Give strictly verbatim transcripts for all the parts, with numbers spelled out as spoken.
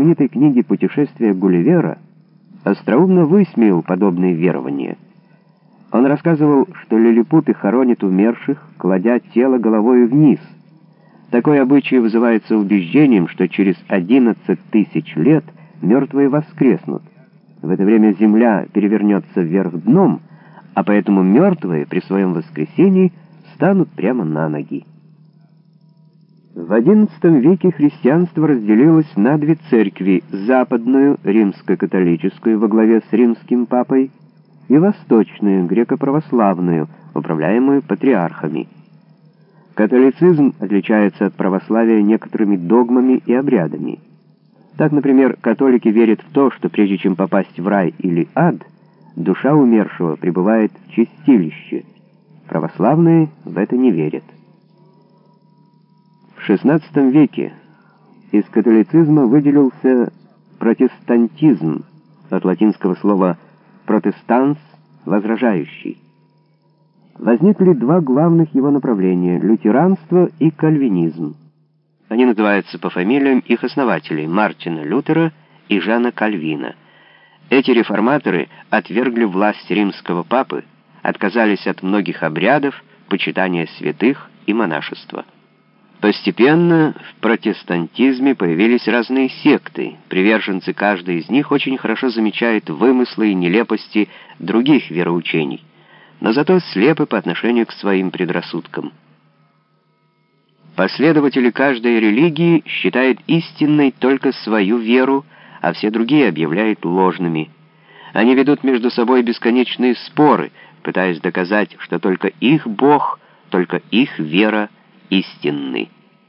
знаменитой книге «Путешествие Гулливера» остроумно высмеял подобные верования. Он рассказывал, что лилипуты хоронят умерших, кладя тело головой вниз. Такой обычай вызывается убеждением, что через одиннадцать тысяч лет мертвые воскреснут. В это время земля перевернется вверх дном, а поэтому мертвые при своем воскресении станут прямо на ноги. В одиннадцатом веке христианство разделилось на две церкви: западную, римско-католическую, во главе с римским папой, и восточную, греко-православную, управляемую патриархами. Католицизм отличается от православия некоторыми догмами и обрядами. Так, например, католики верят в то, что прежде чем попасть в рай или ад, душа умершего пребывает в чистилище. Православные в это не верят. В шестнадцатом веке из католицизма выделился протестантизм, от латинского слова «протестанс» — «возражающий». Возникли два главных его направления — лютеранство и кальвинизм. Они называются по фамилиям их основателей — Мартина Лютера и Жана Кальвина. Эти реформаторы отвергли власть римского папы, отказались от многих обрядов, почитания святых и монашества. Постепенно в протестантизме появились разные секты. Приверженцы каждой из них очень хорошо замечают вымыслы и нелепости других вероучений, но зато слепы по отношению к своим предрассудкам. Последователи каждой религии считают истинной только свою веру, а все другие объявляют ложными. Они ведут между собой бесконечные споры, пытаясь доказать, что только их Бог, только их вера истинны.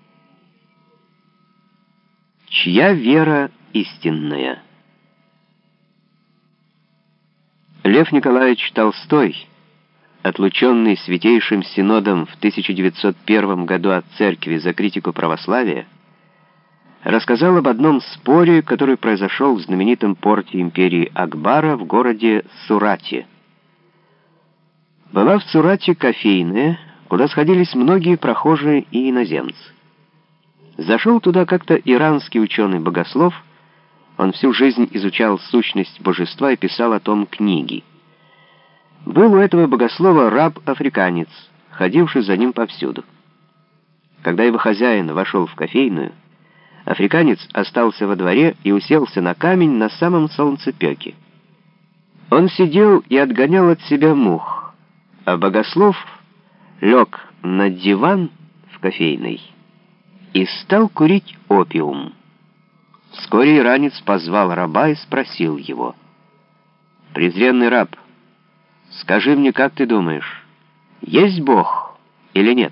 Чья вера истинная? Лев Николаевич Толстой, отлученный Святейшим Синодом в тысяча девятьсот первом году от церкви за критику православия, рассказал об одном споре, который произошел в знаменитом порте империи Акбара в городе Сурате. Была в Сурате кофейная, куда сходились многие прохожие и иноземцы. Зашел туда как-то иранский ученый-богослов. Он всю жизнь изучал сущность божества и писал о том книги. Был у этого богослова раб-африканец, ходивший за ним повсюду. Когда его хозяин вошел в кофейную, африканец остался во дворе и уселся на камень на самом солнцепеке. Он сидел и отгонял от себя мух, а богослов лег на диван в кофейной и стал курить опиум. Вскоре иранец позвал раба и спросил его: «Презренный раб, скажи мне, как ты думаешь, есть Бог или нет?»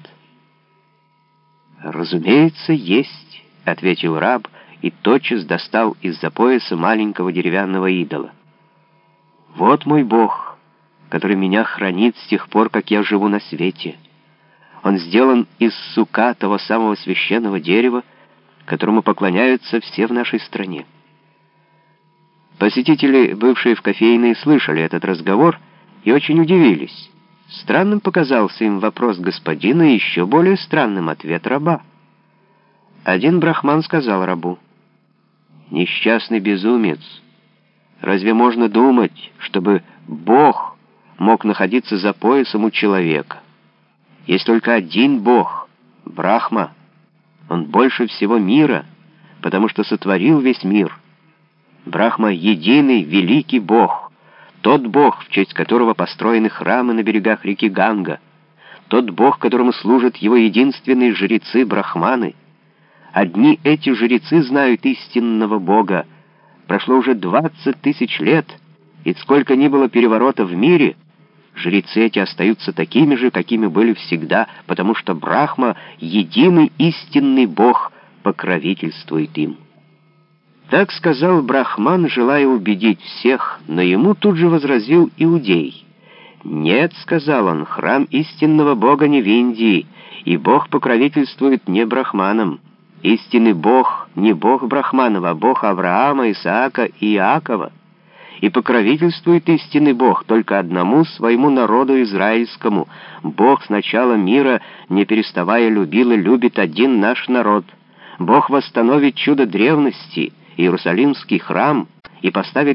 «Разумеется, есть», — ответил раб и тотчас достал из-за пояса маленького деревянного идола. «Вот мой Бог, который меня хранит с тех пор, как я живу на свете. Он сделан из сука, того самого священного дерева, которому поклоняются все в нашей стране». Посетители, бывшие в кофейной, слышали этот разговор и очень удивились. Странным показался им вопрос господина и еще более странным ответ раба. Один брахман сказал рабу: «Несчастный безумец, разве можно думать, чтобы Бог мог находиться за поясом у человека? Есть только один Бог — Брахма. Он больше всего мира, потому что сотворил весь мир. Брахма — единый, великий Бог, тот Бог, в честь которого построены храмы на берегах реки Ганга, тот Бог, которому служат его единственные жрецы-брахманы. Одни эти жрецы знают истинного Бога. Прошло уже двадцать тысяч лет, и сколько ни было переворотов в мире, жрецы эти остаются такими же, какими были всегда, потому что Брахма, единый истинный Бог, покровительствует им». Так сказал брахман, желая убедить всех, но ему тут же возразил иудей. «Нет, — сказал он, — храм истинного Бога не в Индии, и Бог покровительствует не брахманам. Истинный Бог не Бог брахманов, а Бог Авраама, Исаака и Иакова. И покровительствует истинный Бог только одному своему народу израильскому. Бог с начала мира, не переставая, любил и любит один наш народ. Бог восстановит чудо древности, Иерусалимский храм и поставит